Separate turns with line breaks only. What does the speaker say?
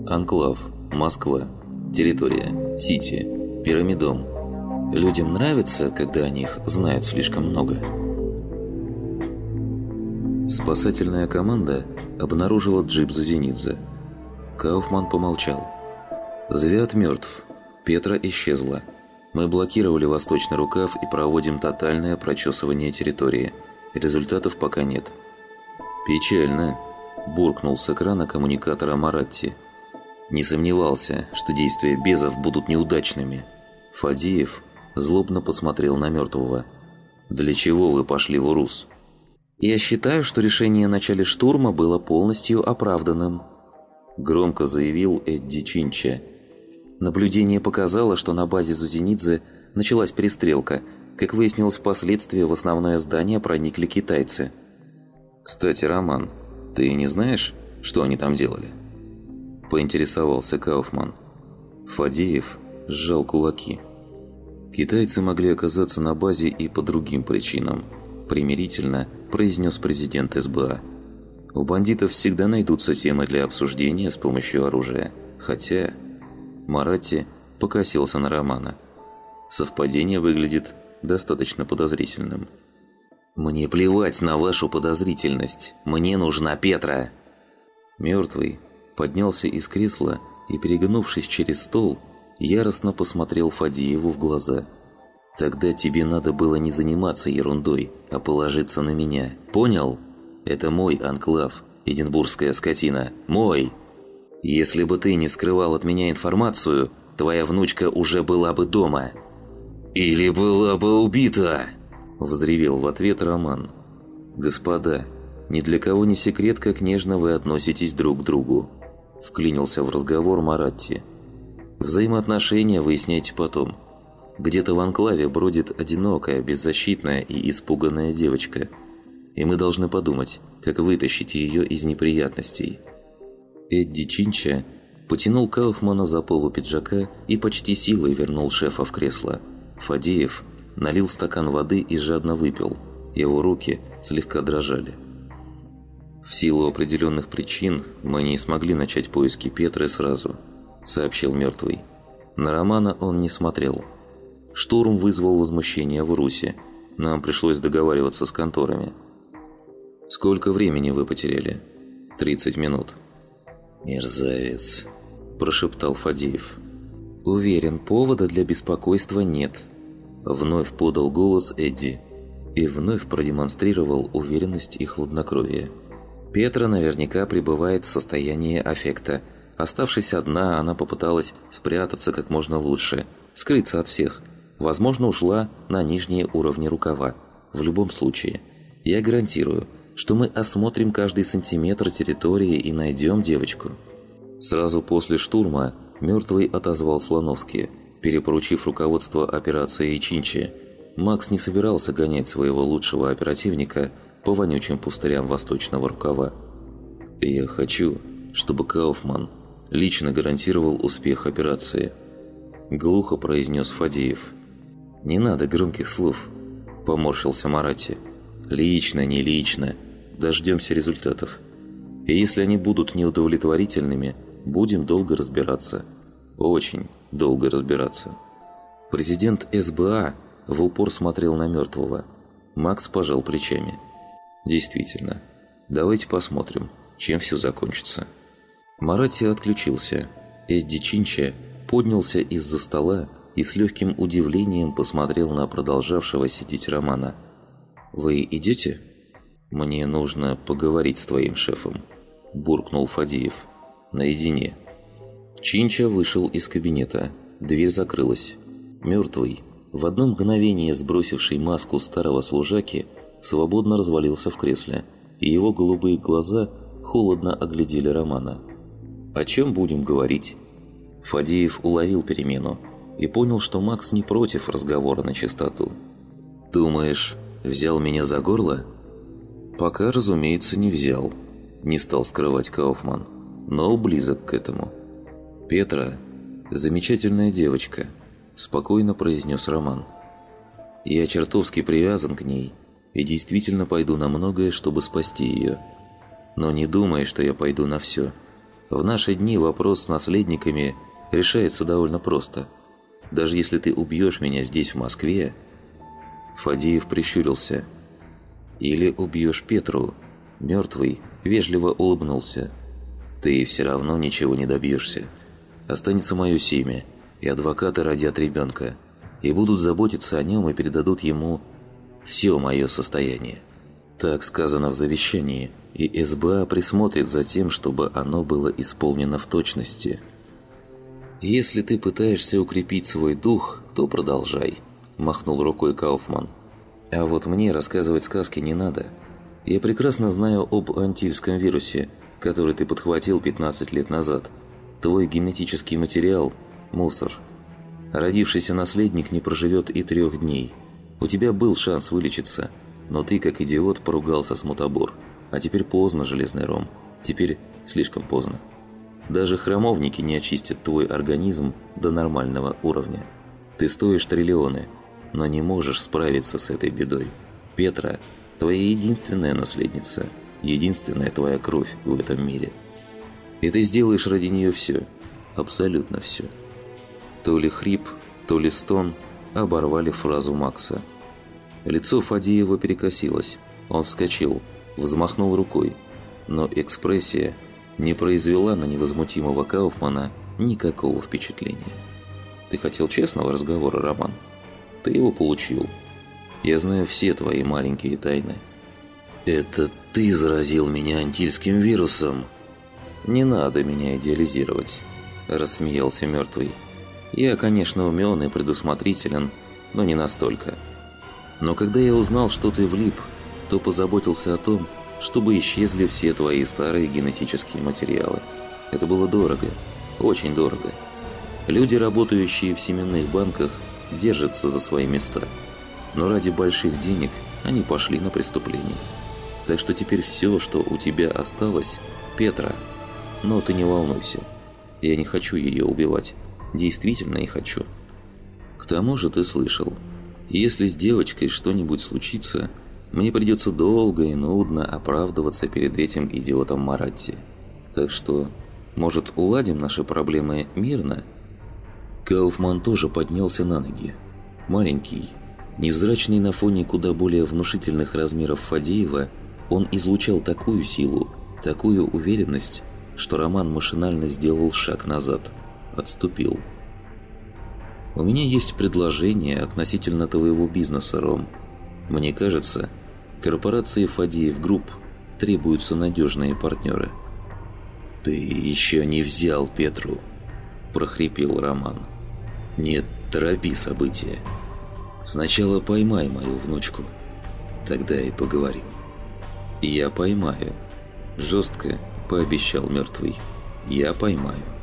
Анклав. Москва. Территория. Сити. Пирамидом. Людям нравится, когда о них знают слишком много. Спасательная команда обнаружила джип Зузенидзе. Кауфман помолчал. «Звят мертв. Петра исчезла. Мы блокировали восточный рукав и проводим тотальное прочесывание территории. Результатов пока нет». «Печально», – буркнул с экрана коммуникатора Маратти. «Не сомневался, что действия безов будут неудачными». Фадеев злобно посмотрел на мертвого. «Для чего вы пошли в Урус?» «Я считаю, что решение о начале штурма было полностью оправданным», – громко заявил Эдди Чинча. Наблюдение показало, что на базе Зузенидзе началась перестрелка. Как выяснилось впоследствии, в основное здание проникли китайцы. «Кстати, Роман, ты не знаешь, что они там делали?» – поинтересовался Кауфман. Фадеев сжал кулаки. «Китайцы могли оказаться на базе и по другим причинам», – примирительно произнес президент СБА. «У бандитов всегда найдутся темы для обсуждения с помощью оружия. Хотя...» Маратти покосился на Романа. «Совпадение выглядит достаточно подозрительным». «Мне плевать на вашу подозрительность. Мне нужна Петра!» Мертвый поднялся из кресла и, перегнувшись через стол, яростно посмотрел Фадееву в глаза. «Тогда тебе надо было не заниматься ерундой, а положиться на меня. Понял? Это мой анклав, эдинбургская скотина. Мой! Если бы ты не скрывал от меня информацию, твоя внучка уже была бы дома». «Или была бы убита!» – взревел в ответ Роман. «Господа, ни для кого не секрет, как нежно вы относитесь друг к другу», – вклинился в разговор Маратти. «Взаимоотношения выясняйте потом. Где-то в анклаве бродит одинокая, беззащитная и испуганная девочка. И мы должны подумать, как вытащить ее из неприятностей». Эдди Чинча потянул Кауфмана за полу пиджака и почти силой вернул шефа в кресло. Фадеев налил стакан воды и жадно выпил. Его руки слегка дрожали. «В силу определенных причин мы не смогли начать поиски Петры сразу», – сообщил мертвый. На Романа он не смотрел. «Штурм вызвал возмущение в Урусе. Нам пришлось договариваться с конторами». «Сколько времени вы потеряли?» 30 минут. «Мерзавец», – прошептал Фадеев. «Уверен, повода для беспокойства нет», – вновь подал голос Эдди и вновь продемонстрировал уверенность и хладнокровие. «Петра наверняка пребывает в состоянии аффекта. Оставшись одна, она попыталась спрятаться как можно лучше, скрыться от всех. Возможно, ушла на нижние уровни рукава. В любом случае, я гарантирую, что мы осмотрим каждый сантиметр территории и найдем девочку». Сразу после штурма мертвый отозвал Слоновский, перепоручив руководство операцией Чинчи. Макс не собирался гонять своего лучшего оперативника по вонючим пустырям восточного рукава. «Я хочу, чтобы Кауфман лично гарантировал успех операции», – глухо произнес Фадеев. «Не надо громких слов», – поморщился Маратти. «Лично, не лично. Дождемся результатов. И если они будут неудовлетворительными, будем долго разбираться. Очень долго разбираться». Президент СБА в упор смотрел на мертвого. Макс пожал плечами. «Действительно. Давайте посмотрим, чем все закончится». Маратти отключился. Эдди Чинча поднялся из-за стола и с легким удивлением посмотрел на продолжавшего сидеть Романа. «Вы идете?» «Мне нужно поговорить с твоим шефом», – буркнул Фадеев. «Наедине». Чинча вышел из кабинета. Дверь закрылась. Мертвый, в одно мгновение сбросивший маску старого служаки, свободно развалился в кресле, и его голубые глаза холодно оглядели Романа. «О чем будем говорить?» Фадеев уловил перемену и понял, что Макс не против разговора на чистоту. «Думаешь, взял меня за горло?» «Пока, разумеется, не взял», – не стал скрывать Кауфман, но близок к этому. «Петра – замечательная девочка», – спокойно произнес Роман. «Я чертовски привязан к ней и действительно пойду на многое, чтобы спасти ее. Но не думай, что я пойду на все. В наши дни вопрос с наследниками решается довольно просто. Даже если ты убьешь меня здесь, в Москве...» Фадеев прищурился. «Или убьешь Петру». Мертвый вежливо улыбнулся. «Ты все равно ничего не добьешься. Останется мое семя, и адвокаты родят ребенка, и будут заботиться о нем и передадут ему все мое состояние. Так сказано в завещании, и СБА присмотрит за тем, чтобы оно было исполнено в точности. Если ты пытаешься укрепить свой дух, то продолжай», – махнул рукой Кауфман. «А вот мне рассказывать сказки не надо. Я прекрасно знаю об антильском вирусе, который ты подхватил 15 лет назад. Твой генетический материал – мусор. Родившийся наследник не проживет и 3 дней. У тебя был шанс вылечиться, но ты, как идиот, поругался с мутабор. А теперь поздно, Железный Ром. Теперь слишком поздно. Даже храмовники не очистят твой организм до нормального уровня. Ты стоишь триллионы, но не можешь справиться с этой бедой. Петра – твоя единственная наследница, единственная твоя кровь в этом мире. И ты сделаешь ради нее все, абсолютно все». То ли хрип, то ли стон оборвали фразу Макса. Лицо Фадеева перекосилось. Он вскочил, взмахнул рукой, но экспрессия не произвела на невозмутимого Кауфмана никакого впечатления. «Ты хотел честного разговора, Роман? Ты его получил. Я знаю все твои маленькие тайны». «Это ты заразил меня антильским вирусом!» «Не надо меня идеализировать», – рассмеялся мертвый. «Я, конечно, умен и предусмотрителен, но не настолько. Но когда я узнал, что ты влип, то позаботился о том, чтобы исчезли все твои старые генетические материалы. Это было дорого, очень дорого. Люди, работающие в семенных банках, держатся за свои места. Но ради больших денег они пошли на преступление. Так что теперь все, что у тебя осталось – Петра. Но ты не волнуйся, я не хочу ее убивать. Действительно не хочу. К тому же ты слышал, если с девочкой что-нибудь случится, мне придется долго и нудно оправдываться перед этим идиотом Маратти. Так что, может, уладим наши проблемы мирно?» Кауфман тоже поднялся на ноги. Маленький, невзрачный на фоне куда более внушительных размеров Фадеева, он излучал такую силу, такую уверенность, что Роман машинально сделал шаг назад. Отступил. «У меня есть предложение относительно твоего бизнеса, Ром. Мне кажется, корпорации Фадеев Групп требуются надежные партнеры». «Ты еще не взял Петру», – прохрипел Роман. «Не торопи события. Сначала поймай мою внучку, тогда и поговорим». «Я поймаю», – жестко пообещал мертвый. «Я поймаю».